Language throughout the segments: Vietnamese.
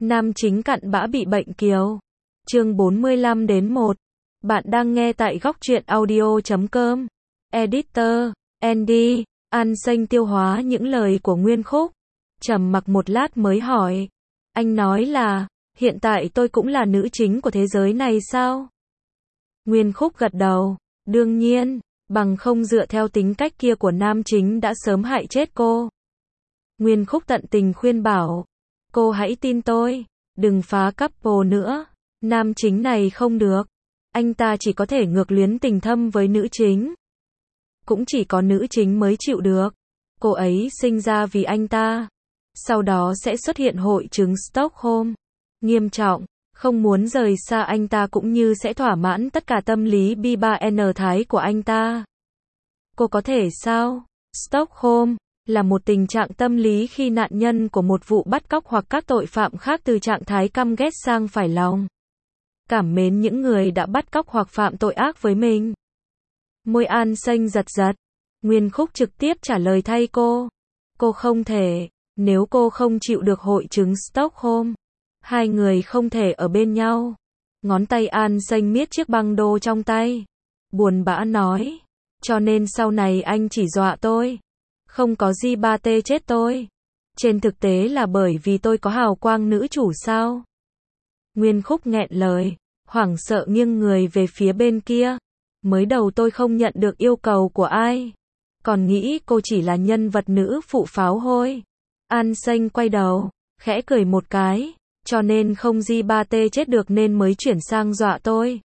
Nam chính cặn bã bị bệnh kiều. Chương 45-1. Bạn đang nghe tại góc truyện audio.com. Editor, Andy, An Xanh tiêu hóa những lời của Nguyên Khúc. Trầm mặc một lát mới hỏi. Anh nói là, hiện tại tôi cũng là nữ chính của thế giới này sao? Nguyên Khúc gật đầu. Đương nhiên, bằng không dựa theo tính cách kia của nam chính đã sớm hại chết cô. Nguyên Khúc tận tình khuyên bảo. Cô hãy tin tôi, đừng phá couple nữa. Nam chính này không được. Anh ta chỉ có thể ngược luyến tình thâm với nữ chính. Cũng chỉ có nữ chính mới chịu được. Cô ấy sinh ra vì anh ta. Sau đó sẽ xuất hiện hội chứng Stockholm nghiêm trọng. Không muốn rời xa anh ta cũng như sẽ thỏa mãn tất cả tâm lý bi-3N thái của anh ta. Cô có thể sao? Stockholm là một tình trạng tâm lý khi nạn nhân của một vụ bắt cóc hoặc các tội phạm khác từ trạng thái căm ghét sang phải lòng cảm mến những người đã bắt cóc hoặc phạm tội ác với mình. Môi An Xanh giật giật. Nguyên Khúc trực tiếp trả lời thay cô. Cô không thể, nếu cô không chịu được hội chứng Stockholm, hai người không thể ở bên nhau. Ngón tay An Xanh miết chiếc băng đô trong tay. Buồn bã nói. Cho nên sau này anh chỉ dọa tôi. Không có gì ba tê chết tôi. Trên thực tế là bởi vì tôi có hào quang nữ chủ sao? Nguyên Khúc nghẹn lời, hoảng sợ nghiêng người về phía bên kia. Mới đầu tôi không nhận được yêu cầu của ai. Còn nghĩ cô chỉ là nhân vật nữ phụ pháo hôi. An Xanh quay đầu, khẽ cười một cái. Cho nên không gì ba tê chết được nên mới chuyển sang dọa tôi.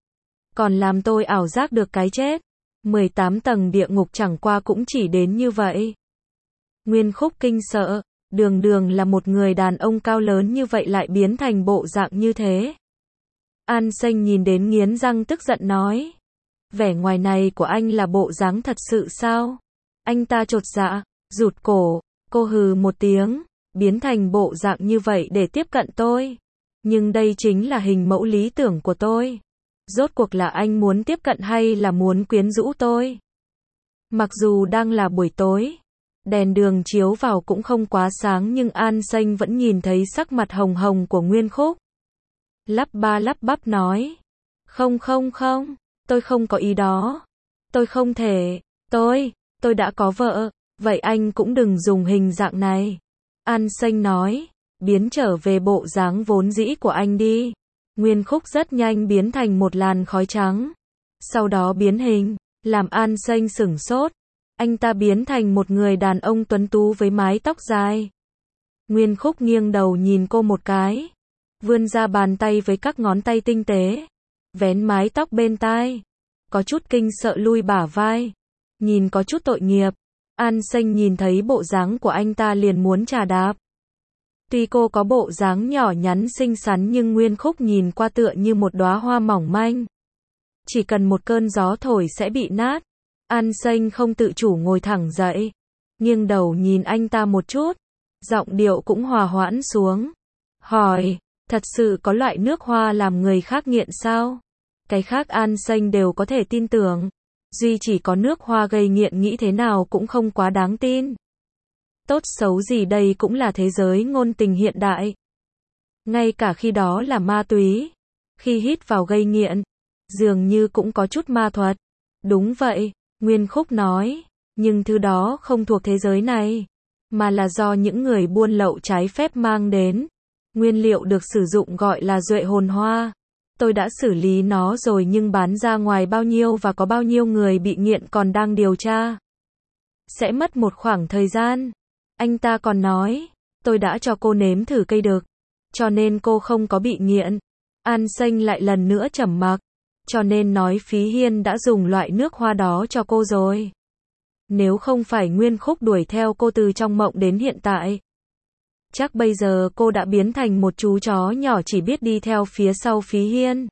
Còn làm tôi ảo giác được cái chết. 18 tầng địa ngục chẳng qua cũng chỉ đến như vậy. Nguyên Khúc kinh sợ, đường là một người đàn ông cao lớn như vậy lại biến thành bộ dạng như thế. An Xanh nhìn đến nghiến răng tức giận nói. Vẻ ngoài này của anh là bộ dáng thật sự sao? Anh ta chột dạ, rụt cổ, cô hừ một tiếng, biến thành bộ dạng như vậy để tiếp cận tôi. Nhưng đây chính là hình mẫu lý tưởng của tôi. Rốt cuộc là anh muốn tiếp cận hay là muốn quyến rũ tôi? Mặc dù đang là buổi tối, đèn đường chiếu vào cũng không quá sáng nhưng An Xanh vẫn nhìn thấy sắc mặt hồng hồng của Nguyên Khúc. Lắp ba lắp bắp nói. Không, tôi không có ý đó. Tôi không thể, tôi đã có vợ, vậy anh cũng đừng dùng hình dạng này. An Xanh nói, biến trở về bộ dáng vốn dĩ của anh đi. Nguyên Khúc rất nhanh biến thành một làn khói trắng. Sau đó biến hình, làm An Xanh sửng sốt. Anh ta biến thành một người đàn ông tuấn tú với mái tóc dài. Nguyên Khúc nghiêng đầu nhìn cô một cái. Vươn ra bàn tay với các ngón tay tinh tế. Vén mái tóc bên tai. Có chút kinh sợ lui bả vai. Nhìn có chút tội nghiệp. An Xanh nhìn thấy bộ dáng của anh ta liền muốn trà đạp. Tuy cô có bộ dáng nhỏ nhắn xinh xắn nhưng Nguyên Khúc nhìn qua tựa như một đóa hoa mỏng manh. Chỉ cần một cơn gió thổi sẽ bị nát. An Xanh không tự chủ ngồi thẳng dậy. Nghiêng đầu nhìn anh ta một chút. Giọng điệu cũng hòa hoãn xuống. Hỏi, thật sự có loại nước hoa làm người khác nghiện sao? Cái khác An Xanh đều có thể tin tưởng. Duy chỉ có nước hoa gây nghiện nghĩ thế nào cũng không quá đáng tin. Tốt xấu gì đây cũng là thế giới ngôn tình hiện đại. Ngay cả khi đó là ma túy. Khi hít vào gây nghiện. Dường như cũng có chút ma thuật. Đúng vậy, Nguyên Khúc nói. Nhưng thứ đó không thuộc thế giới này. Mà là do những người buôn lậu trái phép mang đến. Nguyên liệu được sử dụng gọi là duệ hồn hoa. Tôi đã xử lý nó rồi nhưng bán ra ngoài bao nhiêu và có bao nhiêu người bị nghiện còn đang điều tra. Sẽ mất một khoảng thời gian. Anh ta còn nói, tôi đã cho cô nếm thử cây đực. Cho nên cô không có bị nghiện. An Xanh lại lần nữa trầm mặc. Cho nên nói Phí Hiên đã dùng loại nước hoa đó cho cô rồi. Nếu không phải Nguyên Khúc đuổi theo cô từ trong mộng đến hiện tại. Chắc bây giờ cô đã biến thành một chú chó nhỏ chỉ biết đi theo phía sau Phí Hiên.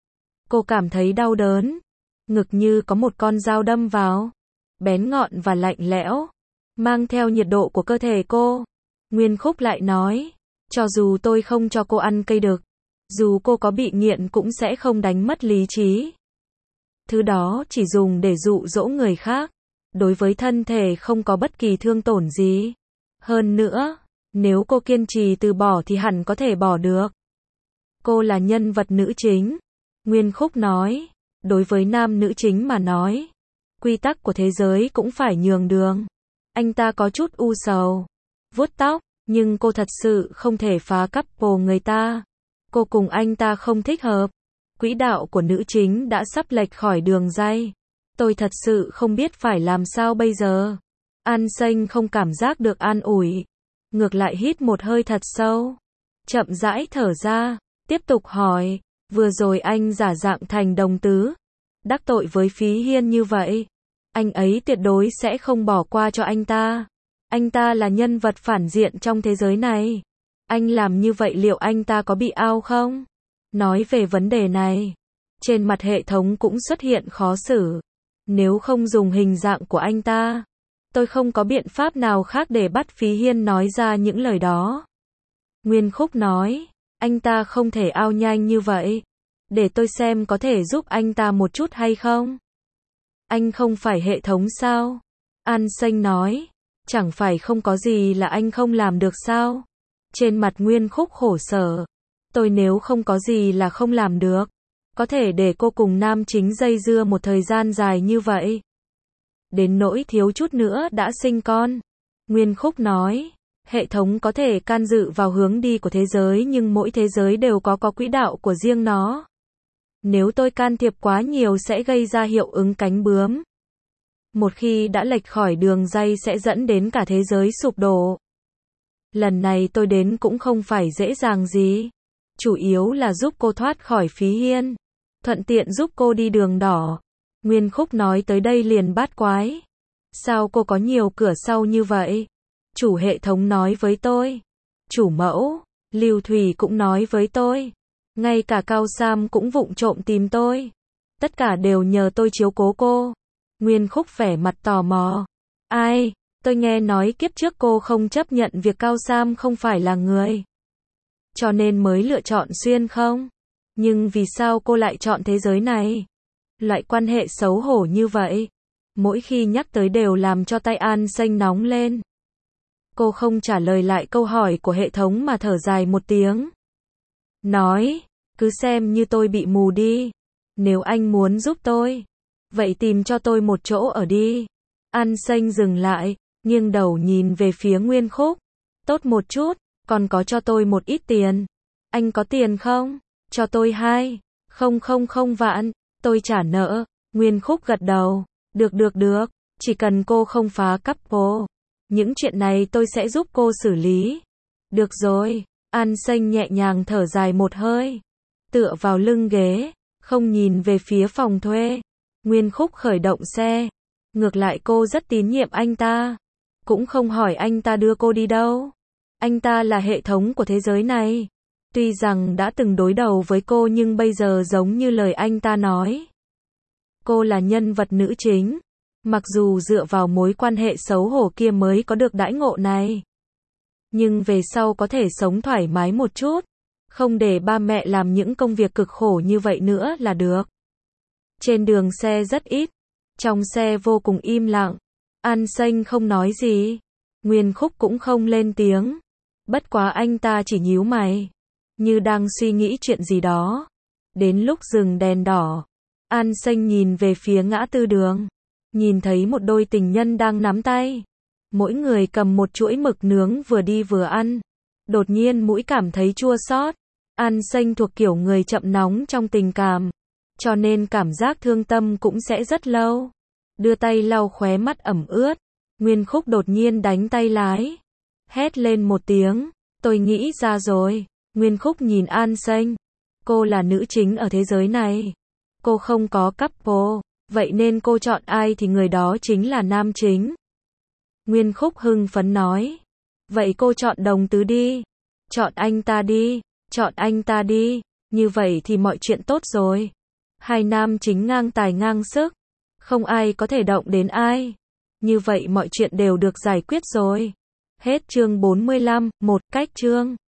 Cô cảm thấy đau đớn. Ngực như có một con dao đâm vào. Bén ngọn và lạnh lẽo. Mang theo nhiệt độ của cơ thể cô. Nguyên Khúc lại nói. Cho dù tôi không cho cô ăn cây đực. Dù cô có bị nghiện cũng sẽ không đánh mất lý trí. Thứ đó chỉ dùng để dụ dỗ người khác. Đối với thân thể không có bất kỳ thương tổn gì. Hơn nữa, Nếu cô kiên trì từ bỏ thì hẳn có thể bỏ được. Cô là nhân vật nữ chính. Nguyên Khúc nói. Đối với nam nữ chính mà nói, quy tắc của thế giới cũng phải nhường đường. Anh ta có chút u sầu, vuốt tóc, nhưng cô thật sự không thể phá couple người ta. Cô cùng anh ta không thích hợp. Quỹ đạo của nữ chính đã sắp lệch khỏi đường ray. Tôi thật sự không biết phải làm sao bây giờ. An Xanh không cảm giác được an ủi. Ngược lại hít một hơi thật sâu. Chậm rãi thở ra. Tiếp tục hỏi. Vừa rồi anh giả dạng thành đồng tứ. Đắc tội với Phí Hiên như vậy. Anh ấy tuyệt đối sẽ không bỏ qua cho anh ta. Anh ta là nhân vật phản diện trong thế giới này. Anh làm như vậy liệu anh ta có bị out không? Nói về vấn đề này, trên mặt hệ thống cũng xuất hiện khó xử. Nếu không dùng hình dạng của anh ta, tôi không có biện pháp nào khác để bắt Phí Hiên nói ra những lời đó. Nguyên Khúc nói, anh ta không thể out nhanh như vậy. Để tôi xem có thể giúp anh ta một chút hay không. Anh không phải hệ thống sao? An Xanh nói, chẳng phải không có gì là anh không làm được sao? Trên mặt Nguyên Khúc khổ sở. Tôi nếu không có gì là không làm được, có thể để cô cùng nam chính dây dưa một thời gian dài như vậy. Đến nỗi thiếu chút nữa đã sinh con. Nguyên Khúc nói, hệ thống có thể can dự vào hướng đi của thế giới nhưng mỗi thế giới đều có quỹ đạo của riêng nó. Nếu tôi can thiệp quá nhiều sẽ gây ra hiệu ứng cánh bướm. Một khi đã lệch khỏi đường ray sẽ dẫn đến cả thế giới sụp đổ. Lần này tôi đến cũng không phải dễ dàng gì. Chủ yếu là giúp cô thoát khỏi Phí Hiên. Thuận tiện giúp cô đi đường đỏ. Nguyên Khúc nói tới đây liền bát quái. Sao cô có nhiều cửa sau như vậy? Chủ hệ thống nói với tôi. Chủ mẫu, Lưu Thủy cũng nói với tôi. Ngay cả Cao Sam cũng vụng trộm tìm tôi. Tất cả đều nhờ tôi chiếu cố cô. Nguyên Khúc vẻ mặt tò mò. Ai? Tôi nghe nói kiếp trước cô không chấp nhận việc Cao Sam không phải là người. Cho nên mới lựa chọn xuyên không? Nhưng vì sao cô lại chọn thế giới này? Loại quan hệ xấu hổ như vậy. Mỗi khi nhắc tới đều làm cho tay An Xanh nóng lên. Cô không trả lời lại câu hỏi của hệ thống mà thở dài một tiếng. Nói, cứ xem như tôi bị mù đi. Nếu anh muốn giúp tôi, vậy tìm cho tôi một chỗ ở đi. An Xanh dừng lại, nghiêng đầu nhìn về phía Nguyên Khúc. Tốt một chút, còn có cho tôi một ít tiền. Anh có tiền không? Cho tôi 2,000 vạn, tôi trả nợ. Nguyên Khúc gật đầu. Được, chỉ cần cô không phá couple. Những chuyện này tôi sẽ giúp cô xử lý. Được rồi, An Xanh nhẹ nhàng thở dài một hơi. Tựa vào lưng ghế, không nhìn về phía phòng thuê. Nguyên Khúc khởi động xe. Ngược lại cô rất tín nhiệm anh ta. Cũng không hỏi anh ta đưa cô đi đâu. Anh ta là hệ thống của thế giới này. Tuy rằng đã từng đối đầu với cô nhưng bây giờ giống như lời anh ta nói. Cô là nhân vật nữ chính. Mặc dù dựa vào mối quan hệ xấu hổ kia mới có được đãi ngộ này. Nhưng về sau có thể sống thoải mái một chút. Không để ba mẹ làm những công việc cực khổ như vậy nữa là được. Trên đường xe rất ít. Trong xe vô cùng im lặng. An Xanh không nói gì. Nguyên Khúc cũng không lên tiếng. Bất quá anh ta chỉ nhíu mày. Như đang suy nghĩ chuyện gì đó. Đến lúc dừng đèn đỏ. An Xanh nhìn về phía ngã tư đường. Nhìn thấy một đôi tình nhân đang nắm tay. Mỗi người cầm một chuỗi mực nướng vừa đi vừa ăn. Đột nhiên mũi cảm thấy chua xót. An Xanh thuộc kiểu người chậm nóng trong tình cảm. Cho nên cảm giác thương tâm cũng sẽ rất lâu. Đưa tay lau khóe mắt ẩm ướt. Nguyên Khúc đột nhiên đánh tay lái. Hét lên một tiếng. Tôi nghĩ ra rồi. Nguyên Khúc nhìn An Xanh. Cô là nữ chính ở thế giới này. Cô không có couple. Vậy nên cô chọn ai thì người đó chính là nam chính. Nguyên Khúc hưng phấn nói. Vậy cô chọn đồng tứ đi. Chọn anh ta đi. Chọn anh ta đi. Như vậy thì mọi chuyện tốt rồi. Hai nam chính ngang tài ngang sức. Không ai có thể động đến ai. Như vậy mọi chuyện đều được giải quyết rồi. Hết chương 45, một cách chương.